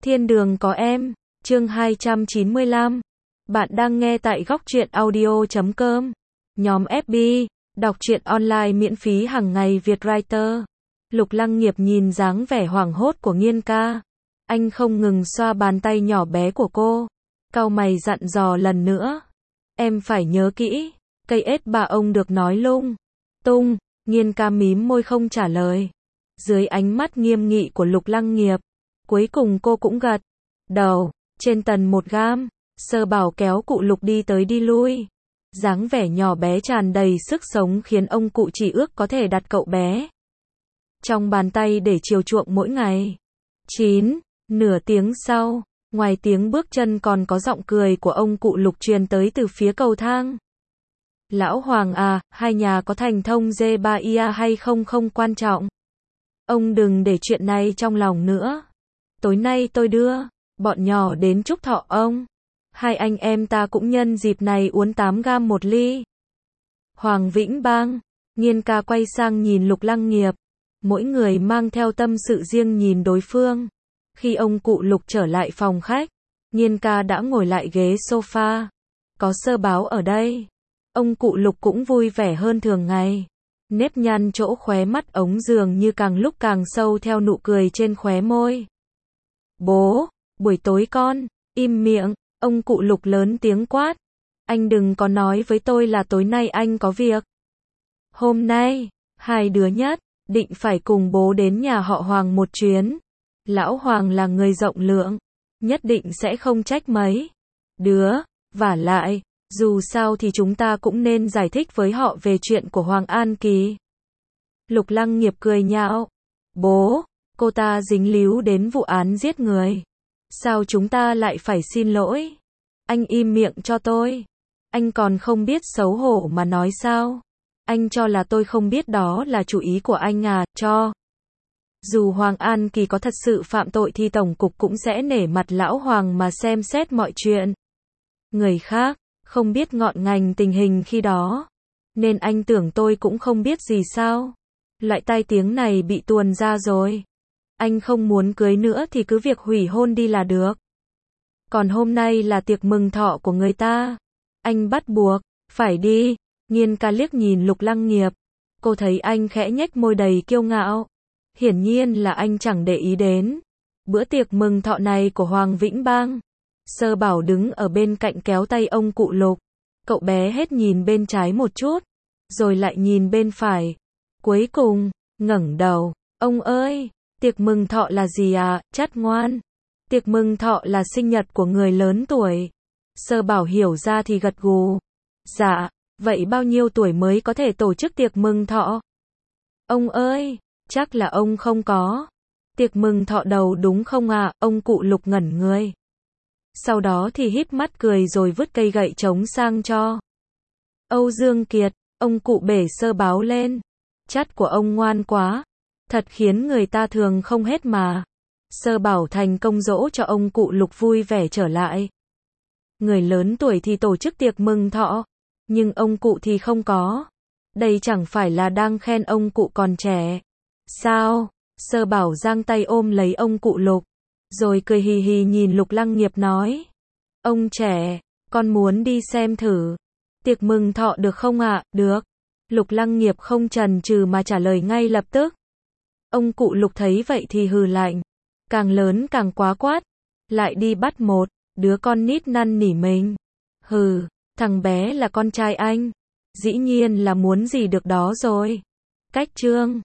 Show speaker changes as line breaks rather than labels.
Thiên đường có em, chương 295. Bạn đang nghe tại góc truyện audio.com. Nhóm FB, đọc truyện online miễn phí hàng ngày Việt Writer. Lục Lăng Nghiệp nhìn dáng vẻ hoảng hốt của Nghiên ca. Anh không ngừng xoa bàn tay nhỏ bé của cô. Cau mày dặn dò lần nữa. Em phải nhớ kỹ, cây ết bà ông được nói lung tung. Nghiên ca mím môi không trả lời. Dưới ánh mắt nghiêm nghị của Lục Lăng Nghiệp, cuối cùng cô cũng gật đầu. Trên tầng 1 gam, Sơ Bảo kéo cụ Lục đi tới đi lui. Dáng vẻ nhỏ bé tràn đầy sức sống khiến ông cụ chỉ ước có thể đặt cậu bé trong bàn tay để chiều chuộng mỗi ngày. Nửa tiếng sau, ngoài tiếng bước chân còn có giọng cười của ông cụ Lục truyền tới từ phía cầu thang. Lão Hoàng à, hai nhà có thành thông J3ia hay không không quan trọng. Ông đừng để chuyện này trong lòng nữa. Tối nay tôi đưa bọn nhỏ đến chúc thọ ông. Hai anh em ta cũng nhân dịp này uống 8 gam một ly. Hoàng Vĩnh Bang, Nghiên ca quay sang nhìn Lục Lăng Nghiệp. Mỗi người mang theo tâm sự riêng nhìn đối phương. Khi ông cụ Lục trở lại phòng khách, Nghiên ca đã ngồi lại ghế sofa. Có Sơ Báo ở đây. Ông cụ Lục cũng vui vẻ hơn thường ngày. Nếp nhăn chỗ khóe mắt ống dường như càng lúc càng sâu theo nụ cười trên khóe môi. Bố, buổi tối con, im miệng, ông cụ Lục lớn tiếng quát. Anh đừng có nói với tôi là tối nay anh có việc. Hôm nay, hai đứa nhất định phải cùng bố đến nhà họ Hoàng một chuyến. Lão Hoàng là người rộng lượng, nhất định sẽ không trách mấy đứa, vả lại, dù sao thì chúng ta cũng nên giải thích với họ về chuyện của Hoàng An Kỳ. Lục Lăng Nghiệp cười nhạo. Bố, cô ta dính líu đến vụ án giết người. Sao chúng ta lại phải xin lỗi? Anh im miệng cho tôi. Anh còn không biết xấu hổ mà nói sao? Anh cho là tôi không biết đó là chủ ý của anh à, cho. Dù Hoàng An Kỳ có thật sự phạm tội thì Tổng cục cũng sẽ nể mặt lão Hoàng mà xem xét mọi chuyện. Người khác không biết ngọn ngành tình hình khi đó, nên anh tưởng tôi cũng không biết gì sao? Loại tai tiếng này bị tuồn ra rồi. Anh không muốn cưới nữa thì cứ việc hủy hôn đi là được. Còn hôm nay là tiệc mừng thọ của người ta. Anh bắt buộc phải đi. Nghiên ca liếc nhìn Lục Lăng Nghiệp. Cô thấy anh khẽ nhếch môi đầy kiêu ngạo. Hiển nhiên là anh chẳng để ý đến bữa tiệc mừng thọ này của Hoàng Vĩnh Bang. Sơ Bảo đứng ở bên cạnh kéo tay ông cụ Lục. Cậu bé hết nhìn bên trái một chút, rồi lại nhìn bên phải. Cuối cùng, ngẩng đầu. Ông ơi, tiệc mừng thọ là gì à, chắt ngoan? Tiệc mừng thọ là sinh nhật của người lớn tuổi. Sơ Bảo hiểu ra thì gật gù. Dạ, vậy bao nhiêu tuổi mới có thể tổ chức tiệc mừng thọ? Ông ơi, chắc là ông không có tiệc mừng thọ đầu đúng không à? Ông cụ Lục ngẩn người. Sau đó thì híp mắt cười rồi vứt cây gậy trống sang cho Âu Dương Kiệt. Ông cụ bể Sơ Báo lên. Chắt của ông ngoan quá, thật khiến người ta thường không hết mà. Sơ Bảo thành công dỗ cho ông cụ Lục vui vẻ trở lại. Người lớn tuổi thì tổ chức tiệc mừng thọ, nhưng ông cụ thì không có. Đây chẳng phải là đang khen ông cụ còn trẻ sao? Sơ Bảo giang tay ôm lấy ông cụ Lục, rồi cười hì hì nhìn Lục Lăng Nghiệp nói. Ông trẻ, con muốn đi xem thử tiệc mừng thọ được không ạ? Được. Lục Lăng Nghiệp không chần chừ mà trả lời ngay lập tức. Ông cụ Lục thấy vậy thì hừ lạnh. Càng lớn càng quá quát. Lại đi bắt một đứa con nít năn nỉ mình. Hừ, thằng bé là con trai anh. Dĩ nhiên là muốn gì được đó rồi. Cách trương.